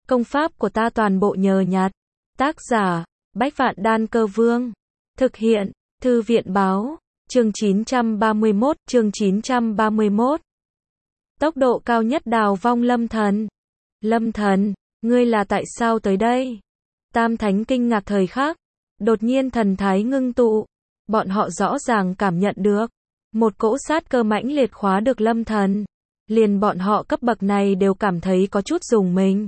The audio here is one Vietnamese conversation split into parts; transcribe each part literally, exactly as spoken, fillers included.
Công pháp của ta toàn bộ nhờ nhặt. Tác giả, Bách Vạn Đan Cơ Vương. Thực hiện, Thư viện Báo. Chương chín trăm ba mươi mốt, chương chín trăm ba mươi mốt. Tốc độ cao nhất đào vong Lâm Thần. Lâm Thần, ngươi là tại sao tới đây? Tam Thánh kinh ngạc thời khắc. Đột nhiên thần thái ngưng tụ. Bọn họ rõ ràng cảm nhận được. Một cỗ sát cơ mãnh liệt khóa được Lâm Thần. Liền bọn họ cấp bậc này đều cảm thấy có chút rùng mình.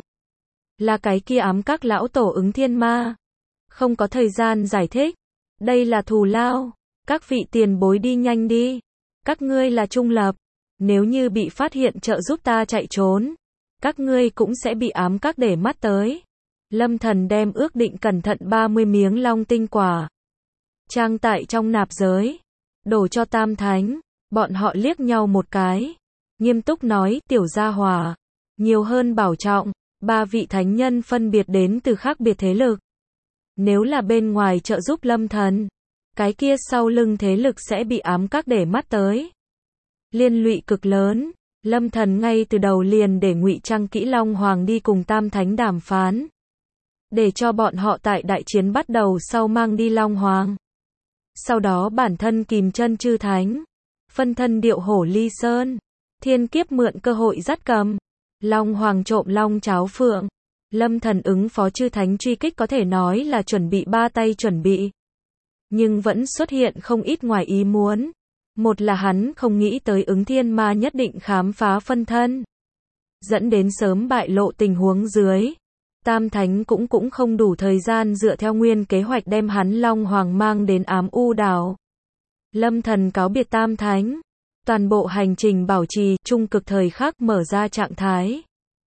Là cái kia ám các lão tổ Ứng Thiên Ma. Không có thời gian giải thích. Đây là thù lao. Các vị tiền bối đi nhanh đi. Các ngươi là trung lập. Nếu như bị phát hiện trợ giúp ta chạy trốn. Các ngươi cũng sẽ bị ám các để mắt tới. Lâm Thần đem ước định cẩn thận ba mươi miếng long tinh quả. Trang tại trong nạp giới. Đổ cho Tam Thánh. Bọn họ liếc nhau một cái. Nghiêm túc nói, tiểu gia hỏa. Nhiều hơn bảo trọng. Ba vị thánh nhân phân biệt đến từ khác biệt thế lực. Nếu là bên ngoài trợ giúp Lâm Thần, cái kia sau lưng thế lực sẽ bị ám các để mắt tới. Liên lụy cực lớn. Lâm Thần ngay từ đầu liền để ngụy trang kỹ Long Hoàng đi cùng Tam Thánh đàm phán. Để cho bọn họ tại đại chiến bắt đầu sau mang đi Long Hoàng. Sau đó bản thân kìm chân chư thánh. Phân thân điệu hổ ly sơn. Thiên kiếp mượn cơ hội dắt cầm. Long Hoàng trộm long cháo phượng. Lâm Thần ứng phó chư thánh truy kích có thể nói là chuẩn bị ba tay chuẩn bị. Nhưng vẫn xuất hiện không ít ngoài ý muốn. Một là hắn không nghĩ tới Ứng Thiên Ma nhất định khám phá phân thân. Dẫn đến sớm bại lộ tình huống dưới. Tam Thánh cũng cũng không đủ thời gian dựa theo nguyên kế hoạch đem hắn Long Hoàng mang đến ám u đảo. Lâm Thần cáo biệt Tam Thánh. Toàn bộ hành trình bảo trì trung cực thời khắc mở ra trạng thái.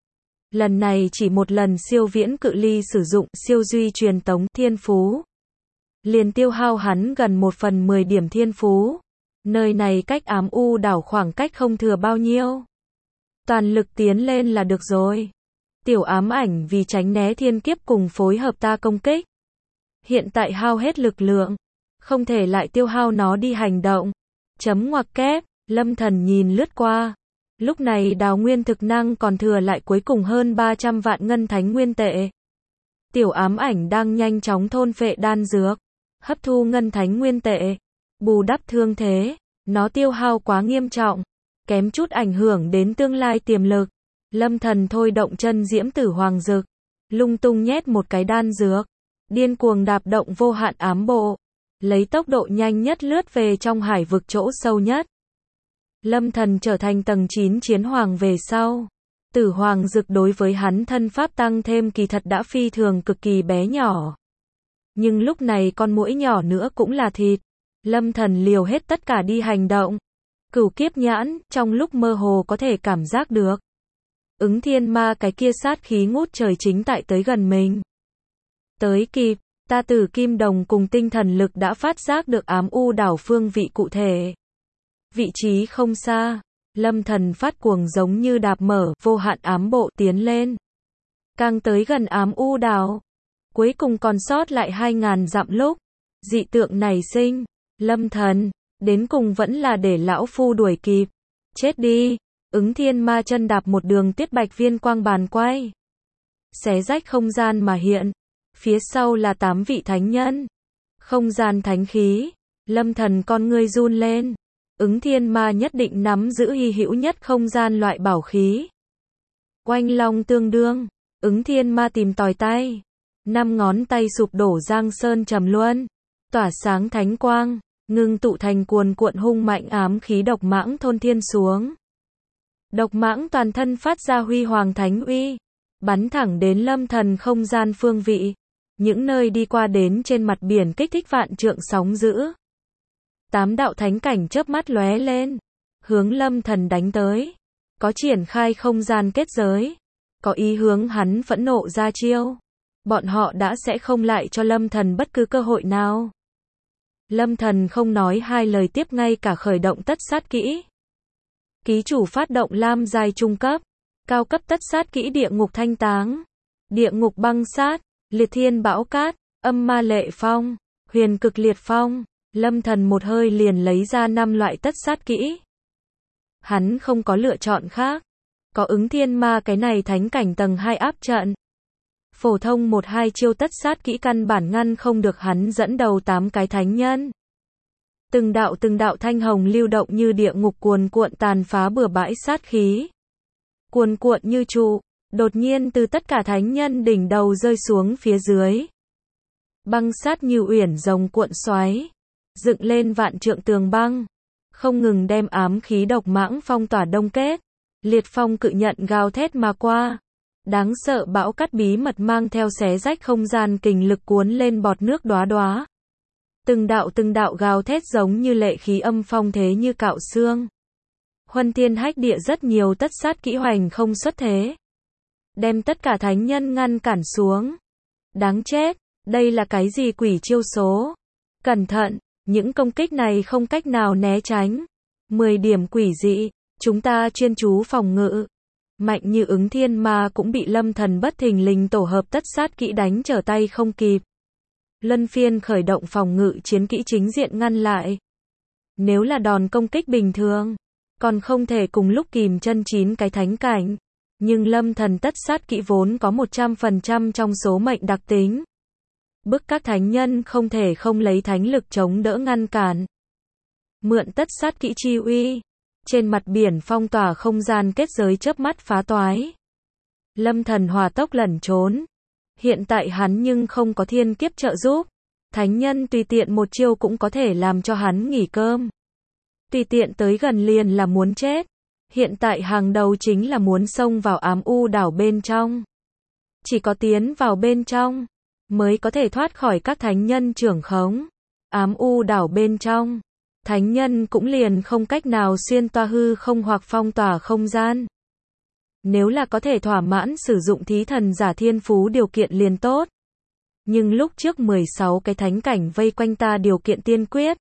Lần này chỉ một lần siêu viễn cự ly sử dụng siêu duy truyền tống thiên phú. Liền tiêu hao hắn gần một phần mười điểm thiên phú. Nơi này cách ám u đảo khoảng cách không thừa bao nhiêu. Toàn lực tiến lên là được rồi. Tiểu ám ảnh vì tránh né thiên kiếp cùng phối hợp ta công kích. Hiện tại hao hết lực lượng. Không thể lại tiêu hao nó đi hành động. Chấm ngoặc kép, Lâm Thần nhìn lướt qua. Lúc này đào nguyên thực năng còn thừa lại cuối cùng hơn ba trăm vạn ngân thánh nguyên tệ. Tiểu ám ảnh đang nhanh chóng thôn phệ đan dược. Hấp thu ngân thánh nguyên tệ. Bù đắp thương thế. Nó tiêu hao quá nghiêm trọng. Kém chút ảnh hưởng đến tương lai tiềm lực. Lâm Thần thôi động chân diễm tử hoàng dực. Lung tung nhét một cái đan dược. Điên cuồng đạp động vô hạn ám bộ. Lấy tốc độ nhanh nhất lướt về trong hải vực chỗ sâu nhất. Lâm Thần trở thành tầng chín chiến hoàng về sau. Tử hoàng dực đối với hắn thân pháp tăng thêm kỳ thật đã phi thường cực kỳ bé nhỏ. Nhưng lúc này con muỗi nhỏ nữa cũng là thịt. Lâm Thần liều hết tất cả đi hành động. Cửu kiếp nhãn, trong lúc mơ hồ có thể cảm giác được. Ứng Thiên Ma cái kia sát khí ngút trời chính tại tới gần mình. Tới kịp, ta Tử Kim Đồng cùng tinh thần lực đã phát giác được ám u đảo phương vị cụ thể. Vị trí không xa. Lâm Thần phát cuồng giống như đạp mở vô hạn ám bộ tiến lên. Càng tới gần ám u đảo. Cuối cùng còn sót lại hai ngàn dặm lúc. Dị tượng nảy sinh. Lâm Thần, đến cùng vẫn là để lão phu đuổi kịp. Chết đi. Ứng Thiên Ma chân đạp một đường tiết bạch viên quang bàn quay. Xé rách không gian mà hiện. Phía sau là tám vị thánh nhân. Không gian thánh khí. Lâm Thần con ngươi run lên. Ứng Thiên Ma nhất định nắm giữ hy hữu nhất không gian loại bảo khí. Oanh long tương đương. Ứng Thiên Ma tìm tòi tay. Năm ngón tay sụp đổ giang sơn trầm luân. Tỏa sáng thánh quang. Ngưng tụ thành cuồn cuộn hung mạnh ám khí độc mãng thôn thiên xuống. Độc mãng toàn thân phát ra huy hoàng thánh uy. Bắn thẳng đến Lâm Thần không gian phương vị. Những nơi đi qua đến trên mặt biển kích thích vạn trượng sóng dữ. Tám đạo thánh cảnh chớp mắt lóe lên. Hướng Lâm Thần đánh tới. Có triển khai không gian kết giới. Có ý hướng hắn phẫn nộ ra chiêu. Bọn họ đã sẽ không lại cho Lâm Thần bất cứ cơ hội nào. Lâm Thần không nói hai lời tiếp ngay cả khởi động tất sát kỹ. Ký chủ phát động lam giai trung cấp. Cao cấp tất sát kỹ địa ngục thanh táng. Địa ngục băng sát. Liệt thiên bão cát. Âm ma lệ phong. Huyền cực liệt phong. Lâm Thần một hơi liền lấy ra năm loại tất sát kỹ. Hắn không có lựa chọn khác. Có Ứng Thiên Ma cái này thánh cảnh tầng hai áp trận. Phổ thông một hai chiêu tất sát kỹ căn bản ngăn không được hắn dẫn đầu tám cái thánh nhân. Từng đạo từng đạo thanh hồng lưu động như địa ngục cuồn cuộn tàn phá bừa bãi sát khí. Cuồn cuộn như trụ, đột nhiên từ tất cả thánh nhân đỉnh đầu rơi xuống phía dưới. Băng sát như uyển rồng cuộn xoáy, dựng lên vạn trượng tường băng, không ngừng đem ám khí độc mãng phong tỏa đông kết. Liệt phong cự nhận gào thét mà qua. Đáng sợ bão cát bí mật mang theo xé rách không gian kình lực cuốn lên bọt nước đóa đóa. Từng đạo từng đạo gào thét giống như lệ khí âm phong thế như cạo xương. Huân thiên hách địa rất nhiều tất sát kỹ hoành không xuất thế. Đem tất cả thánh nhân ngăn cản xuống. Đáng chết, đây là cái gì quỷ chiêu số? Cẩn thận, những công kích này không cách nào né tránh. mười điểm quỷ dị, chúng ta chuyên chú phòng ngự. Mạnh như ứng thiên ma cũng bị lâm thần bất thình lình tổ hợp tất sát kỹ đánh trở tay không kịp. Luân phiên khởi động phòng ngự chiến kỹ chính diện ngăn lại. Nếu là đòn công kích bình thường, còn không thể cùng lúc kìm chân chín cái thánh cảnh. Nhưng lâm thần tất sát kỹ vốn có một trăm phần trăm trong số mệnh đặc tính. Bức các thánh nhân không thể không lấy thánh lực chống đỡ ngăn cản. Mượn tất sát kỹ chi uy. Trên mặt biển phong tỏa không gian kết giới chớp mắt phá toái. Lâm thần hòa tốc lẩn trốn. Hiện tại hắn nhưng không có thiên kiếp trợ giúp. Thánh nhân tùy tiện một chiêu cũng có thể làm cho hắn nghỉ cơm. Tùy tiện tới gần liền là muốn chết. Hiện tại hàng đầu chính là muốn xông vào ám u đảo bên trong. Chỉ có tiến vào bên trong, mới có thể thoát khỏi các thánh nhân trưởng khống. Ám u đảo bên trong, thánh nhân cũng liền không cách nào xuyên toa hư không hoặc phong tỏa không gian. Nếu là có thể thỏa mãn sử dụng thí thần giả thiên phú điều kiện liền tốt. Nhưng lúc trước mười sáu cái thánh cảnh vây quanh ta điều kiện tiên quyết.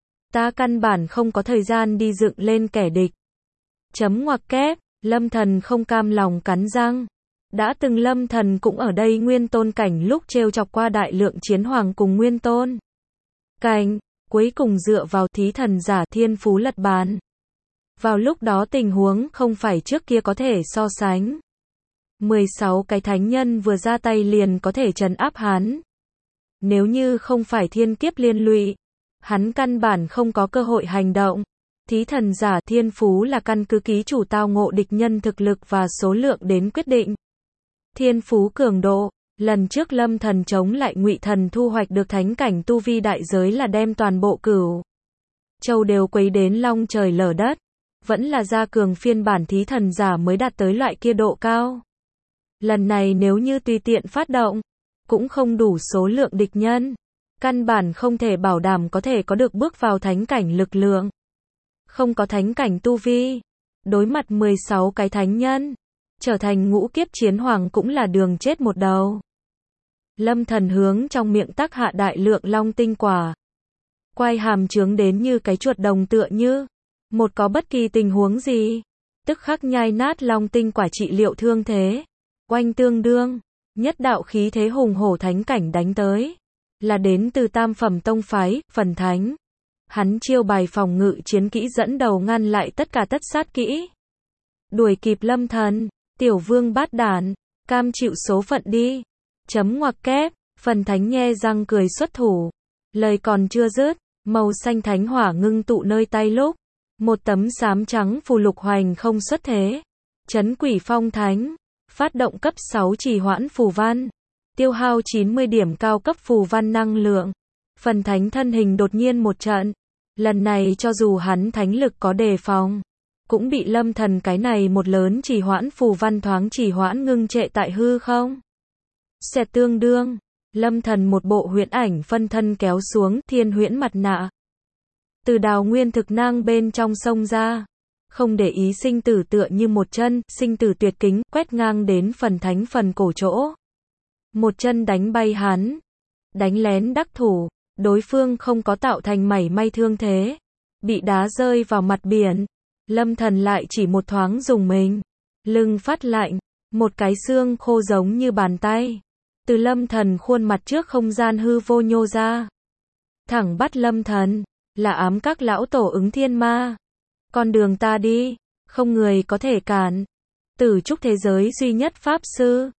Ta căn bản không có thời gian đi dựng lên kẻ địch. Chấm ngoặc kép, lâm thần không cam lòng cắn răng. Đã từng lâm thần cũng ở đây nguyên tôn cảnh lúc trêu chọc qua đại lượng chiến hoàng cùng nguyên tôn cảnh, cuối cùng dựa vào thí thần giả thiên phú lật bàn. Vào lúc đó tình huống không phải trước kia có thể so sánh. mười sáu cái thánh nhân vừa ra tay liền có thể trấn áp hắn. Nếu như không phải thiên kiếp liên lụy, hắn căn bản không có cơ hội hành động. Thí thần giả thiên phú là căn cứ ký chủ tao ngộ địch nhân thực lực và số lượng đến quyết định. Thiên phú cường độ, lần trước lâm thần chống lại ngụy thần thu hoạch được thánh cảnh tu vi đại giới là đem toàn bộ cửu châu đều quấy đến long trời lở đất. Vẫn là gia cường phiên bản thí thần giả mới đạt tới loại kia độ cao. Lần này nếu như tùy tiện phát động, cũng không đủ số lượng địch nhân. Căn bản không thể bảo đảm có thể có được bước vào thánh cảnh lực lượng. Không có thánh cảnh tu vi. Đối mặt mười sáu cái thánh nhân. Trở thành ngũ kiếp chiến hoàng cũng là đường chết một đầu. Lâm thần hướng trong miệng tác hạ đại lượng long tinh quả. Quai hàm trướng đến như cái chuột đồng tựa như. Một có bất kỳ tình huống gì. Tức khắc nhai nát long tinh quả trị liệu thương thế. Oanh tương đương. Nhất đạo khí thế hùng hổ thánh cảnh đánh tới. Là đến từ tam phẩm tông phái, phần thánh. Hắn chiêu bài phòng ngự chiến kỹ dẫn đầu ngăn lại tất cả tất sát kỹ. Đuổi kịp lâm thần, tiểu vương bát đản, cam chịu số phận đi. Chấm ngoặc kép, phần thánh nhe răng cười xuất thủ. Lời còn chưa dứt, màu xanh thánh hỏa ngưng tụ nơi tay lúc. Một tấm xám trắng phù lục hoành không xuất thế. Chấn quỷ phong thánh, phát động cấp sáu trì hoãn phù văn. Tiêu hao chín mươi điểm cao cấp phù văn năng lượng. Phần thánh thân hình đột nhiên một trận. Lần này cho dù hắn thánh lực có đề phòng, cũng bị lâm thần cái này một lớn trì hoãn phù văn thoáng trì hoãn ngưng trệ tại hư không. Xẹt tương đương, lâm thần một bộ huyễn ảnh phân thân kéo xuống thiên huyễn mặt nạ. Từ đào nguyên thực nang bên trong sông ra. Không để ý sinh tử tựa như một chân, sinh tử tuyệt kính, quét ngang đến phần thánh phần cổ chỗ. Một chân đánh bay hắn. Đánh lén đắc thủ. Đối phương không có tạo thành mảy may thương thế. Bị đá rơi vào mặt biển. Lâm thần lại chỉ một thoáng dùng mình. Lưng phát lạnh. Một cái xương khô giống như bàn tay. Từ lâm thần khuôn mặt trước không gian hư vô nhô ra. Thẳng bắt lâm thần. Là ám các lão tổ ứng thiên ma. Con đường ta đi. Không người có thể cản. Tử trúc thế giới duy nhất pháp sư.